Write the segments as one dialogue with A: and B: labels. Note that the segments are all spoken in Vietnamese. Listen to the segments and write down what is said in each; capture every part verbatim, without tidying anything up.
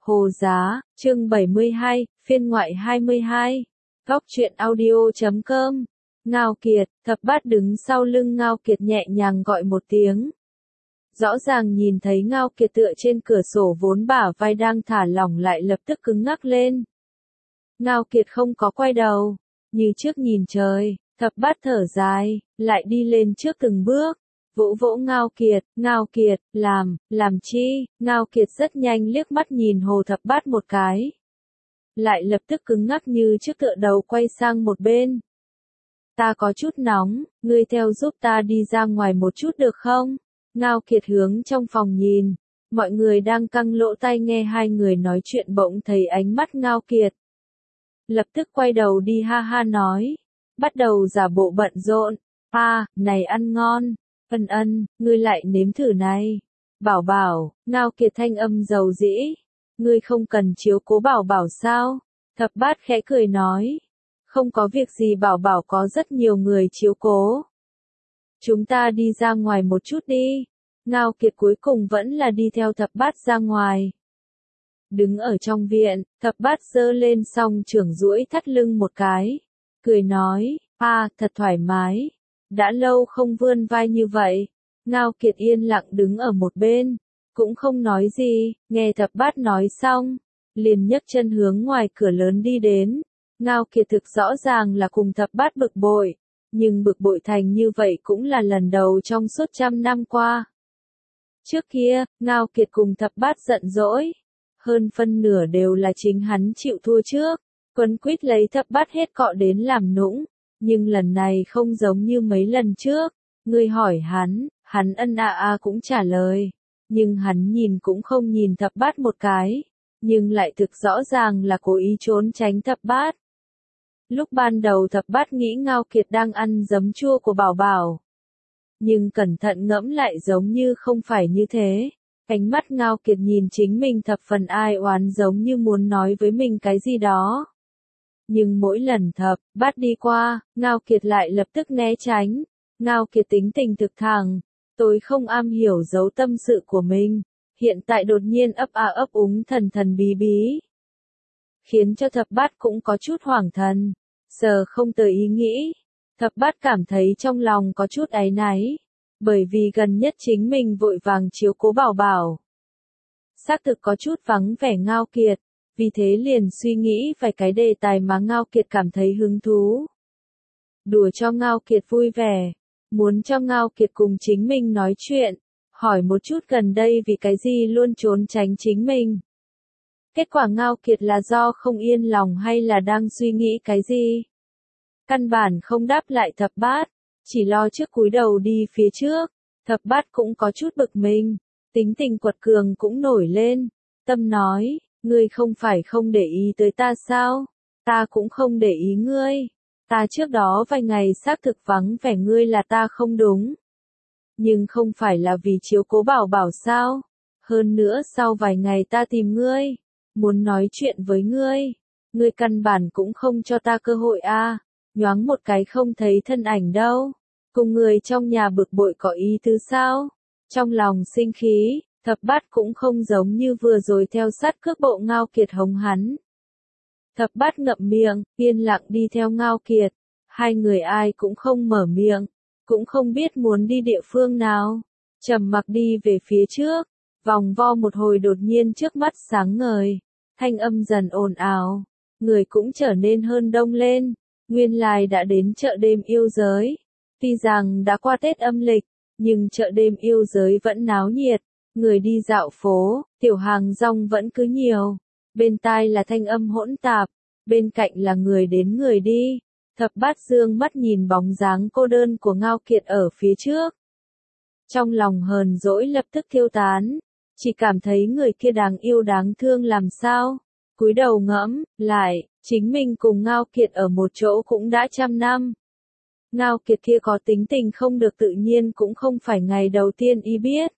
A: Hồ Giá, chương bảy mươi hai, phiên ngoại hai mươi hai. Góc truyện audio chấm com. Ngao Kiệt, Thập Bát đứng sau lưng Ngao Kiệt nhẹ nhàng gọi một tiếng. Rõ ràng nhìn thấy Ngao Kiệt tựa trên cửa sổ vốn bả vai đang thả lỏng lại lập tức cứng ngắc lên. Ngao Kiệt không có quay đầu, như trước nhìn trời, Thập Bát thở dài, lại đi lên trước từng bước. Vỗ vỗ Ngao Kiệt, Ngao Kiệt, làm, làm chi, Ngao Kiệt rất nhanh liếc mắt nhìn Hồ Thập Bát một cái. Lại lập tức cứng ngắc như trước tựa đầu quay sang một bên. Ta có chút nóng, ngươi theo giúp ta đi ra ngoài một chút được không? Ngao Kiệt hướng trong phòng nhìn, mọi người đang căng lỗ tai nghe hai người nói chuyện bỗng thấy ánh mắt Ngao Kiệt. Lập tức quay đầu đi ha ha nói, bắt đầu giả bộ bận rộn, à, này ăn ngon. Ân ân, ngươi lại nếm thử này. Bảo Bảo, Ngao Kiệt thanh âm dầu dĩ. Ngươi không cần chiếu cố Bảo Bảo sao? Thập Bát khẽ cười nói. Không có việc gì, Bảo Bảo có rất nhiều người chiếu cố. Chúng ta đi ra ngoài một chút đi. Ngao Kiệt cuối cùng vẫn là đi theo Thập Bát ra ngoài. Đứng ở trong viện, Thập Bát giơ lên song trưởng duỗi thắt lưng một cái. Cười nói, à, thật thoải mái. Đã lâu không vươn vai như vậy. Ngao Kiệt yên lặng đứng ở một bên, cũng không nói gì, nghe Thập Bát nói xong, liền nhấc chân hướng ngoài cửa lớn đi đến. Ngao Kiệt thực rõ ràng là cùng Thập Bát bực bội, nhưng bực bội thành như vậy cũng là lần đầu trong suốt trăm năm qua. Trước kia, Ngao Kiệt cùng Thập Bát giận dỗi, hơn phân nửa đều là chính hắn chịu thua trước, quấn quýt lấy Thập Bát hết cọ đến làm nũng. Nhưng lần này không giống như mấy lần trước, ngươi hỏi hắn, hắn ân a a cũng trả lời, nhưng hắn nhìn cũng không nhìn Thập Bát một cái, nhưng lại thực rõ ràng là cố ý trốn tránh Thập Bát. Lúc ban đầu Thập Bát nghĩ Ngao Kiệt đang ăn giấm chua của Bảo Bảo, nhưng cẩn thận ngẫm lại giống như không phải như thế. Ánh mắt Ngao Kiệt nhìn chính mình thập phần ai oán giống như muốn nói với mình cái gì đó. Nhưng mỗi lần Thập Bát đi qua, Ngao Kiệt lại lập tức né tránh. Ngao Kiệt tính tình thực thẳng, tôi không am hiểu giấu tâm sự của mình, hiện tại đột nhiên ấp a ấp úng thần thần bí bí. Khiến cho Thập Bát cũng có chút hoảng thần, giờ không tới ý nghĩ. Thập Bát cảm thấy trong lòng có chút áy náy, bởi vì gần nhất chính mình vội vàng chiếu cố Bảo Bảo. Xác thực có chút vắng vẻ Ngao Kiệt. Vì thế liền suy nghĩ vài cái đề tài mà Ngao Kiệt cảm thấy hứng thú. Đùa cho Ngao Kiệt vui vẻ, muốn cho Ngao Kiệt cùng chính mình nói chuyện, hỏi một chút gần đây vì cái gì luôn trốn tránh chính mình. Kết quả Ngao Kiệt là do không yên lòng hay là đang suy nghĩ cái gì? Căn bản không đáp lại Thập Bát, chỉ lo trước cúi đầu đi phía trước. Thập Bát cũng có chút bực mình, tính tình quật cường cũng nổi lên, tâm nói. Ngươi không phải không để ý tới ta sao? Ta cũng không để ý ngươi. Ta trước đó vài ngày xác thực vắng vẻ ngươi là ta không đúng. Nhưng không phải là vì chiếu cố Bảo Bảo sao? Hơn nữa sau vài ngày ta tìm ngươi, muốn nói chuyện với ngươi. Ngươi căn bản cũng không cho ta cơ hội a. À. Nhoáng một cái không thấy thân ảnh đâu. Cùng người trong nhà bực bội có ý tứ sao? Trong lòng sinh khí. Thập Bát cũng không giống như vừa rồi theo sát cước bộ Ngao Kiệt hống hắn. Thập Bát ngậm miệng, yên lặng đi theo Ngao Kiệt. Hai người ai cũng không mở miệng, cũng không biết muốn đi địa phương nào. Trầm mặc đi về phía trước, vòng vo một hồi đột nhiên trước mắt sáng ngời. Thanh âm dần ồn ào, người cũng trở nên hơn đông lên. Nguyên lai đã đến chợ đêm yêu giới. Tuy rằng đã qua Tết âm lịch, nhưng chợ đêm yêu giới vẫn náo nhiệt. Người đi dạo phố, tiểu hàng rong vẫn cứ nhiều. Bên tai là thanh âm hỗn tạp, bên cạnh là người đến người đi. Thập Bát dương mắt nhìn bóng dáng cô đơn của Ngao Kiệt ở phía trước. Trong lòng hờn dỗi lập tức thiêu tán, chỉ cảm thấy người kia đáng yêu đáng thương làm sao. Cúi đầu ngẫm lại, chính mình cùng Ngao Kiệt ở một chỗ cũng đã trăm năm. Ngao Kiệt kia có tính tình không được tự nhiên cũng không phải ngày đầu tiên y biết.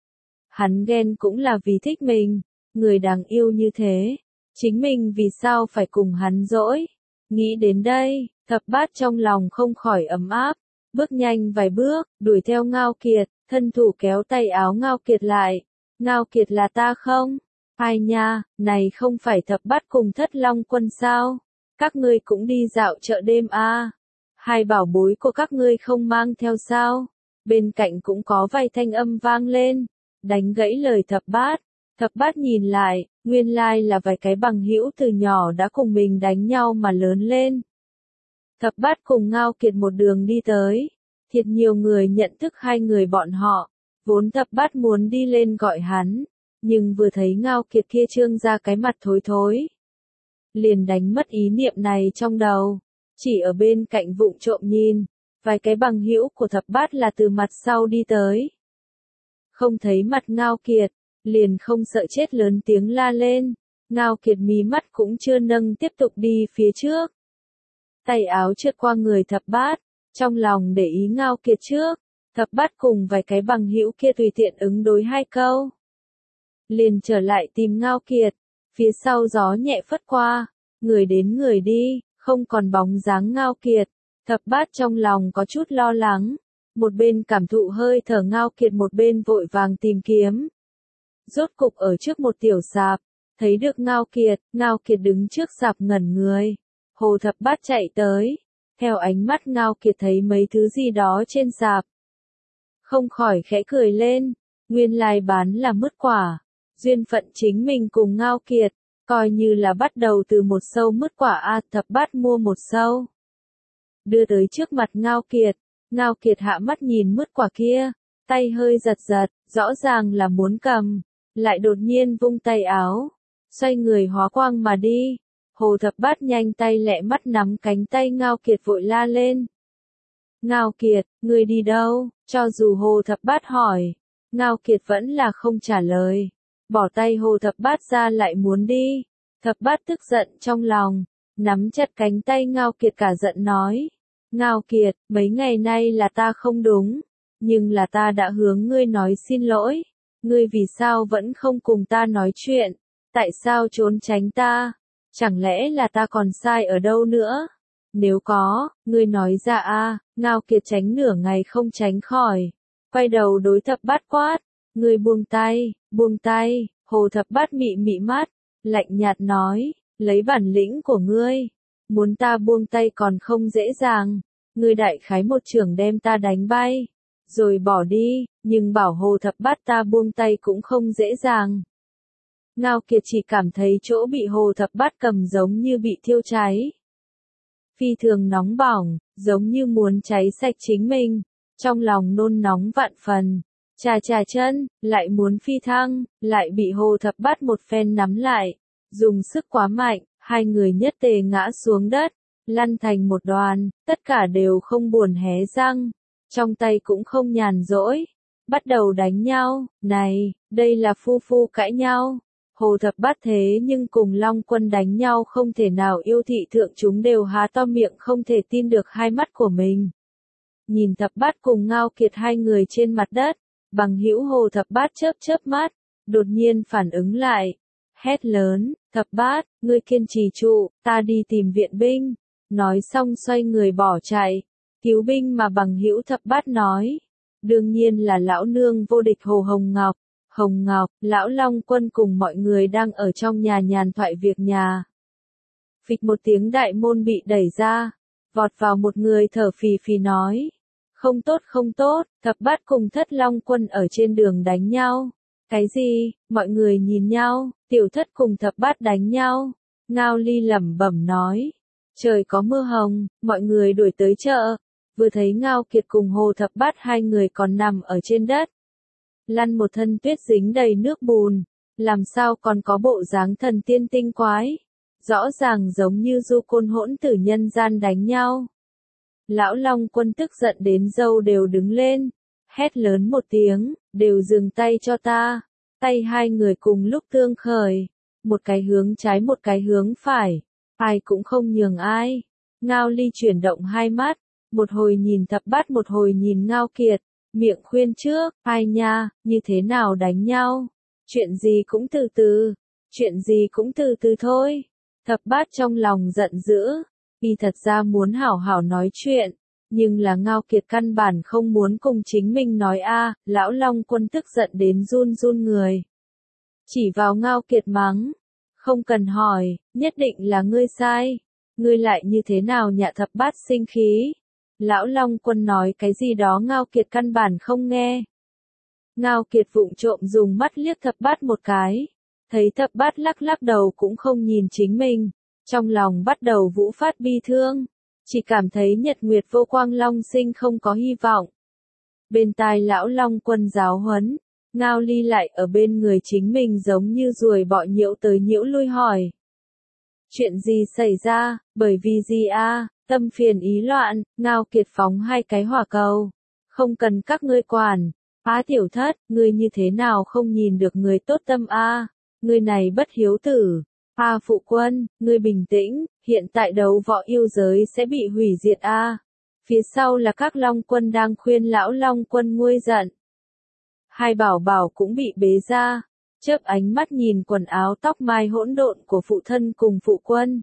A: Hắn ghen cũng là vì thích mình, người đáng yêu như thế, chính mình vì sao phải cùng hắn dỗi. Nghĩ đến đây, Thập Bát trong lòng không khỏi ấm áp, bước nhanh vài bước, đuổi theo Ngao Kiệt, thân thủ kéo tay áo Ngao Kiệt lại. Ngao Kiệt là ta không? Ai nha, này không phải Thập Bát cùng Thất Long Quân sao? Các ngươi cũng đi dạo chợ đêm à? Hai bảo bối của các ngươi không mang theo sao? Bên cạnh cũng có vài thanh âm vang lên, đánh gãy lời Thập Bát. Thập Bát nhìn lại, nguyên lai là vài cái bằng hữu từ nhỏ đã cùng mình đánh nhau mà lớn lên. Thập Bát cùng Ngao Kiệt một đường đi tới, thiệt nhiều người nhận thức hai người bọn họ, vốn Thập Bát muốn đi lên gọi hắn, nhưng vừa thấy Ngao Kiệt kia trương ra cái mặt thối thối, liền đánh mất ý niệm này trong đầu, chỉ ở bên cạnh vụng trộm nhìn, vài cái bằng hữu của Thập Bát là từ mặt sau đi tới. Không thấy mặt Ngao Kiệt, liền không sợ chết lớn tiếng la lên, Ngao Kiệt mí mắt cũng chưa nâng tiếp tục đi phía trước. Tay áo trượt qua người Thập Bát, trong lòng để ý Ngao Kiệt trước, Thập Bát cùng vài cái bằng hữu kia tùy tiện ứng đối hai câu. Liền trở lại tìm Ngao Kiệt, phía sau gió nhẹ phất qua, người đến người đi, không còn bóng dáng Ngao Kiệt. Thập Bát trong lòng có chút lo lắng, một bên cảm thụ hơi thở Ngao Kiệt một bên vội vàng tìm kiếm. Rốt cục ở trước một tiểu sạp, thấy được Ngao Kiệt, Ngao Kiệt đứng trước sạp ngẩn người. Hồ Thập Bát chạy tới, theo ánh mắt Ngao Kiệt thấy mấy thứ gì đó trên sạp. Không khỏi khẽ cười lên, nguyên lai bán là mứt quả, duyên phận chính mình cùng Ngao Kiệt, coi như là bắt đầu từ một sâu mứt quả a. Thập Bát mua một sâu, đưa tới trước mặt Ngao Kiệt, Ngao Kiệt hạ mắt nhìn mứt quả kia, tay hơi giật giật, rõ ràng là muốn cầm, lại đột nhiên vung tay áo, xoay người hóa quang mà đi. Hồ Thập Bát nhanh tay lẹ mắt nắm cánh tay Ngao Kiệt vội la lên. Ngao Kiệt, ngươi đi đâu? Cho dù Hồ Thập Bát hỏi, Ngao Kiệt vẫn là không trả lời, bỏ tay Hồ Thập Bát ra lại muốn đi. Thập Bát tức giận trong lòng, nắm chặt cánh tay Ngao Kiệt cả giận nói. Ngao Kiệt, mấy ngày nay là ta không đúng, nhưng là ta đã hướng ngươi nói xin lỗi, ngươi vì sao vẫn không cùng ta nói chuyện, tại sao trốn tránh ta? Chẳng lẽ là ta còn sai ở đâu nữa? Nếu có, ngươi nói ra a. Ngao Kiệt tránh nửa ngày không tránh khỏi, quay đầu đối Thập Bát quát, ngươi buông tay, buông tay. Hồ Thập Bát mị mị mắt, lạnh nhạt nói, lấy bản lĩnh của ngươi, muốn ta buông tay còn không dễ dàng, ngươi đại khái một chưởng đem ta đánh bay, rồi bỏ đi, nhưng bảo Hồ Thập Bát ta buông tay cũng không dễ dàng. Ngao Kiệt chỉ cảm thấy chỗ bị Hồ Thập Bát cầm giống như bị thiêu cháy. Phi thường nóng bỏng, giống như muốn cháy sạch chính mình, trong lòng nôn nóng vạn phần, chà chà chân, lại muốn phi thăng, lại bị Hồ Thập Bát một phen nắm lại, dùng sức quá mạnh, hai người nhất tề ngã xuống đất, lăn thành một đoàn, tất cả đều không buồn hé răng, trong tay cũng không nhàn rỗi, bắt đầu đánh nhau. Này, đây là phu phu cãi nhau. Hồ Thập Bát thế nhưng cùng Long Quân đánh nhau không thể nào, yêu thị thượng chúng đều há to miệng không thể tin được hai mắt của mình. Nhìn Thập Bát cùng Ngao Kiệt hai người trên mặt đất, bằng hữu Hồ Thập Bát chớp chớp mắt, đột nhiên phản ứng lại, hét lớn, Thập Bát, ngươi kiên trì trụ, ta đi tìm viện binh. Nói xong xoay người bỏ chạy, cứu binh mà bằng hữu Thập Bát nói, đương nhiên là lão nương vô địch Hồ Hồng Ngọc. Hồng Ngọc, lão Long Quân cùng mọi người đang ở trong nhà nhàn thoại việc nhà. Phịch một tiếng đại môn bị đẩy ra, vọt vào một người thở phì phì nói. Không tốt không tốt, Thập Bát cùng Thất Long Quân ở trên đường đánh nhau. Cái gì, mọi người nhìn nhau, Tiểu Thất cùng Thập Bát đánh nhau. Ngao Ly lẩm bẩm nói. Trời có mưa hồng, mọi người đuổi tới chợ. Vừa thấy Ngao Kiệt cùng Hồ Thập Bát hai người còn nằm ở trên đất. Lăn một thân tuyết dính đầy nước bùn, làm sao còn có bộ dáng thần tiên tinh quái, rõ ràng giống như du côn hỗn tử nhân gian đánh nhau. Lão Long Quân tức giận đến râu đều đứng lên, hét lớn một tiếng, đều dừng tay cho ta. Tay hai người cùng lúc tương khởi, một cái hướng trái một cái hướng phải, ai cũng không nhường ai. Ngao Ly chuyển động hai mắt, một hồi nhìn Thập Bát một hồi nhìn Ngao Kiệt. Miệng khuyên trước, ai nha, như thế nào đánh nhau? Chuyện gì cũng từ từ, chuyện gì cũng từ từ thôi. Thập Bát trong lòng giận dữ, y thật ra muốn hảo hảo nói chuyện, nhưng là Ngao Kiệt căn bản không muốn cùng chính mình nói a. Lão Long Quân tức giận đến run run người. chỉ vào Ngao Kiệt mắng. Không cần hỏi, nhất định là ngươi sai. Ngươi lại như thế nào nhạ thập bát sinh khí. Lão Long Quân nói cái gì đó Ngao Kiệt căn bản không nghe. Ngao Kiệt vụng trộm dùng mắt liếc thập bát một cái. Thấy thập bát lắc lắc đầu cũng không nhìn chính mình. Trong lòng bắt đầu vũ phát bi thương. Chỉ cảm thấy nhật nguyệt vô quang long sinh không có hy vọng. Bên tai lão Long Quân giáo huấn. Ngao Ly lại ở bên người chính mình giống như ruồi bọ nhiễu tới nhiễu lui hỏi. Chuyện gì xảy ra, bởi vì gì a? Tâm phiền ý loạn, Ngao Kiệt phóng hai cái hỏa cầu. Không cần các ngươi quản. Phá tiểu thất, ngươi như thế nào không nhìn được người tốt tâm a? Ngươi này bất hiếu tử. A phụ quân, ngươi bình tĩnh, hiện tại đấu võ yêu giới sẽ bị hủy diệt a. Phía sau là các Long Quân đang khuyên lão Long Quân nguôi giận. Hai bảo bảo cũng bị bế ra, chớp ánh mắt nhìn quần áo tóc mai hỗn độn của phụ thân cùng phụ quân.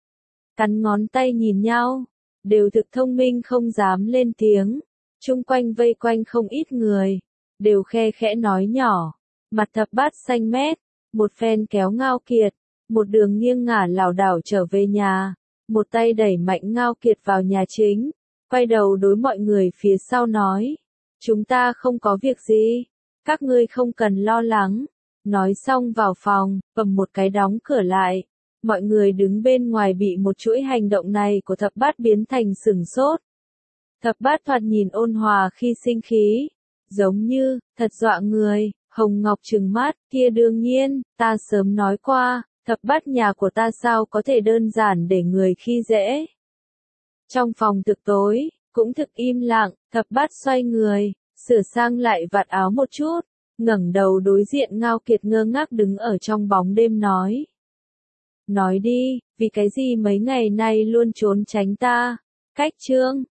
A: Cắn ngón tay nhìn nhau, đều thực thông minh không dám lên tiếng, chung quanh vây quanh không ít người, đều khe khẽ nói nhỏ, mặt thập bát xanh mét, một phen kéo Ngao Kiệt, một đường nghiêng ngả lảo đảo trở về nhà, một tay đẩy mạnh Ngao Kiệt vào nhà chính, quay đầu đối mọi người phía sau nói, chúng ta không có việc gì. Các ngươi không cần lo lắng. Nói xong vào phòng, bầm một cái đóng cửa lại. Mọi người đứng bên ngoài bị một chuỗi hành động này của thập bát biến thành sửng sốt. Thập bát thoạt nhìn ôn hòa khi sinh khí. Giống như, thật dọa người, Hồng Ngọc trừng mắt, kia đương nhiên, ta sớm nói qua, thập bát nhà của ta sao có thể đơn giản để người khi dễ. Trong phòng thực tối, cũng thực im lặng, thập bát xoay người. Sửa sang lại vạt áo một chút, ngẩng đầu đối diện Ngao Kiệt ngơ ngác đứng ở trong bóng đêm nói. Nói đi, vì cái gì mấy ngày nay luôn trốn tránh ta? Cách trương,